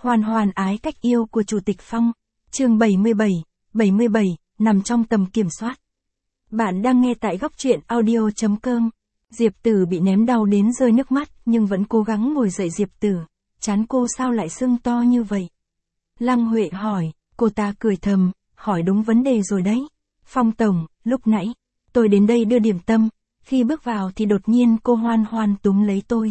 Hoan hoan ái cách yêu của Chủ tịch Phong. Chương 77, nằm trong tầm kiểm soát. Bạn đang nghe tại góc truyện audio.com. Diệp Tử bị ném đau đến rơi nước mắt nhưng vẫn cố gắng ngồi dậy. Diệp Tử, trán cô sao lại sưng to như vậy? Lăng Huệ hỏi, cô ta cười thầm, hỏi đúng vấn đề rồi đấy. Phong tổng, lúc nãy, tôi đến đây đưa điểm tâm, khi bước vào thì đột nhiên cô Hoan hoan túm lấy tôi,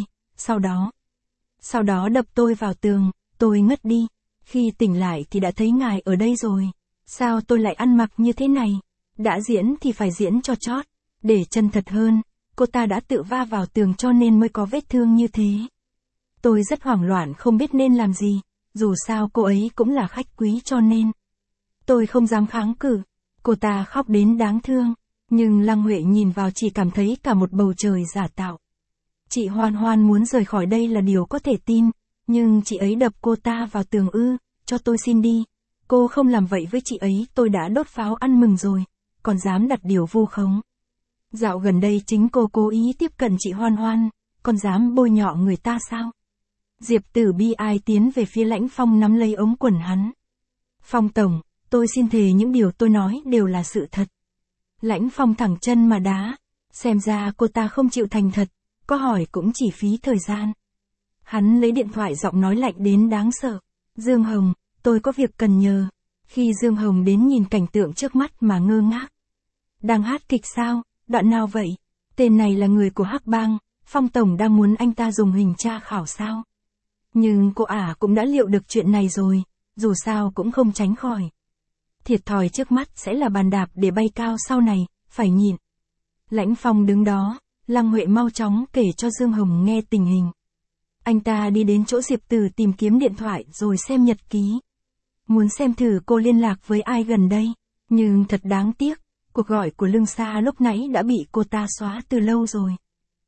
sau đó đập tôi vào tường, tôi ngất đi. Khi tỉnh lại thì đã thấy ngài ở đây rồi. Sao tôi lại ăn mặc như thế này? Đã diễn thì phải diễn cho chót. Để chân thật hơn, cô ta đã tự va vào tường cho nên mới có vết thương như thế. Tôi rất hoảng loạn không biết nên làm gì, dù sao cô ấy cũng là khách quý cho nên tôi không dám kháng cự. Cô ta khóc đến đáng thương, nhưng Lăng Huệ nhìn vào chỉ cảm thấy cả một bầu trời giả tạo. Chị Hoan hoan muốn rời khỏi đây là điều có thể tin, nhưng chị ấy đập cô ta vào tường ư? Cho tôi xin đi. Cô không làm vậy với chị ấy, tôi đã đốt pháo ăn mừng rồi, còn dám đặt điều vu khống. Dạo gần đây chính cô cố ý tiếp cận chị Hoan hoan, còn dám bôi nhọ người ta sao? Diệp Tử bi ai tiến về phía Lãnh Phong nắm lấy ống quần hắn. Phong tổng, tôi xin thề những điều tôi nói đều là sự thật. Lãnh Phong thẳng chân mà đá, xem ra cô ta không chịu thành thật, có hỏi cũng chỉ phí thời gian. Hắn lấy điện thoại, giọng nói lạnh đến đáng sợ. Dương Hồng, tôi có việc cần nhờ. Khi Dương Hồng đến nhìn cảnh tượng trước mắt mà ngơ ngác. Đang hát kịch sao? Đoạn nào vậy? Tên này là người của Hắc Bang, Phong tổng đang muốn anh ta dùng hình tra khảo sao? Nhưng cô ả cũng đã liệu được chuyện này rồi, dù sao cũng không tránh khỏi. Thiệt thòi trước mắt sẽ là bàn đạp để bay cao sau này, phải nhịn. Lãnh Phong đứng đó, Lăng Huệ mau chóng kể cho Dương Hồng nghe tình hình. Anh ta đi đến chỗ Diệp Tử tìm kiếm điện thoại rồi xem nhật ký. Muốn xem thử cô liên lạc với ai gần đây, nhưng thật đáng tiếc, cuộc gọi của Lương Sa lúc nãy đã bị cô ta xóa từ lâu rồi.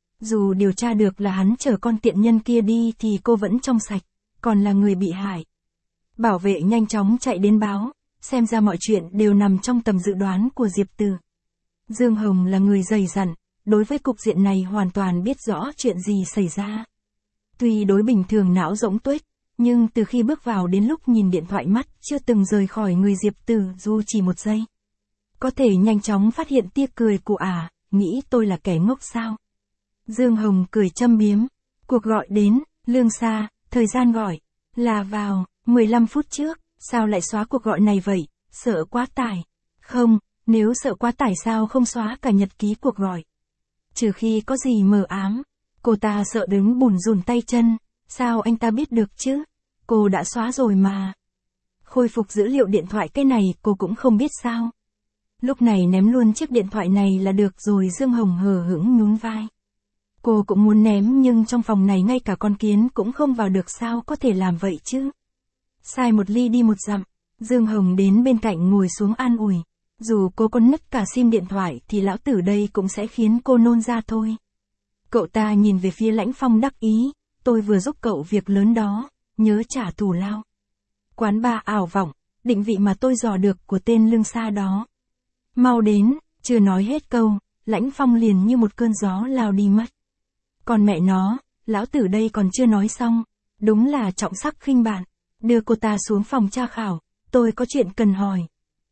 Dù điều tra được là hắn chở con tiện nhân kia đi thì cô vẫn trong sạch, còn là người bị hại. Bảo vệ nhanh chóng chạy đến báo, xem ra mọi chuyện đều nằm trong tầm dự đoán của Diệp Tử. Dương Hồng là người dày dặn, đối với cục diện này hoàn toàn biết rõ chuyện gì xảy ra. Tuy đối bình thường não rỗng tuếch, nhưng từ khi bước vào đến lúc nhìn điện thoại mắt chưa từng rời khỏi người Diệp Tử dù chỉ một giây. Có thể nhanh chóng phát hiện tia cười của ả, nghĩ tôi là kẻ ngốc sao? Dương Hồng cười châm biếm. Cuộc gọi đến, Lương Sa, thời gian gọi là vào 15 phút trước, sao lại xóa cuộc gọi này vậy? Sợ quá tải. Không, nếu sợ quá tải sao không xóa cả nhật ký cuộc gọi? Trừ khi có gì mờ ám. Cô ta sợ đứng bùn rùn tay chân, sao anh ta biết được chứ? Cô đã xóa rồi mà. Khôi phục dữ liệu điện thoại cái này cô cũng không biết sao? Lúc này ném luôn chiếc điện thoại này là được rồi. Dương Hồng hờ hững nhún vai. Cô cũng muốn ném nhưng trong phòng này ngay cả con kiến cũng không vào được, sao có thể làm vậy chứ? Sai một ly đi một dặm. Dương Hồng đến bên cạnh ngồi xuống an ủi. Dù cô có nứt cả sim điện thoại thì lão tử đây cũng sẽ khiến cô nôn ra thôi. Cậu ta nhìn về phía Lãnh Phong đắc ý, tôi vừa giúp cậu việc lớn đó, nhớ trả thù lao. Quán bar ảo vọng, định vị mà tôi dò được của tên Lương Sa đó. Mau đến, chưa nói hết câu, Lãnh Phong liền như một cơn gió lao đi mất. Còn mẹ nó, lão tử đây còn chưa nói xong, đúng là trọng sắc khinh bạn. Đưa cô ta xuống phòng tra khảo, tôi có chuyện cần hỏi.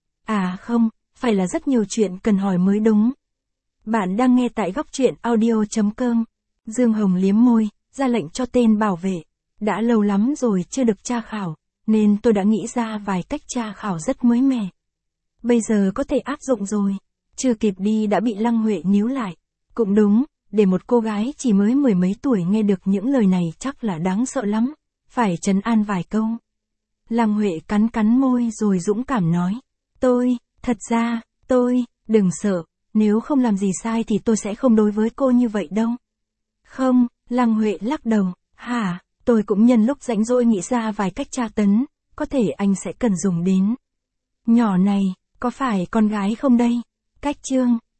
À không, phải là rất nhiều chuyện cần hỏi mới đúng. Bạn đang nghe tại góc truyện audio.com. Dương Hồng liếm môi, ra lệnh cho tên bảo vệ. Đã lâu lắm rồi chưa được tra khảo, nên tôi đã nghĩ ra vài cách tra khảo rất mới mẻ. Bây giờ có thể áp dụng rồi. Chưa kịp đi đã bị Lăng Huệ níu lại. Cũng đúng, để một cô gái chỉ mới mười mấy tuổi nghe được những lời này chắc là đáng sợ lắm. Phải trấn an vài câu. Lăng Huệ cắn môi rồi dũng cảm nói. Thật ra, đừng sợ. Nếu không làm gì sai thì tôi sẽ không đối với cô như vậy đâu. Không, Lăng Huệ lắc đầu. Hả, tôi cũng nhân lúc rảnh rỗi nghĩ ra vài cách tra tấn, có thể anh sẽ cần dùng đến. Nhỏ này, có phải con gái không đây? Cách chương.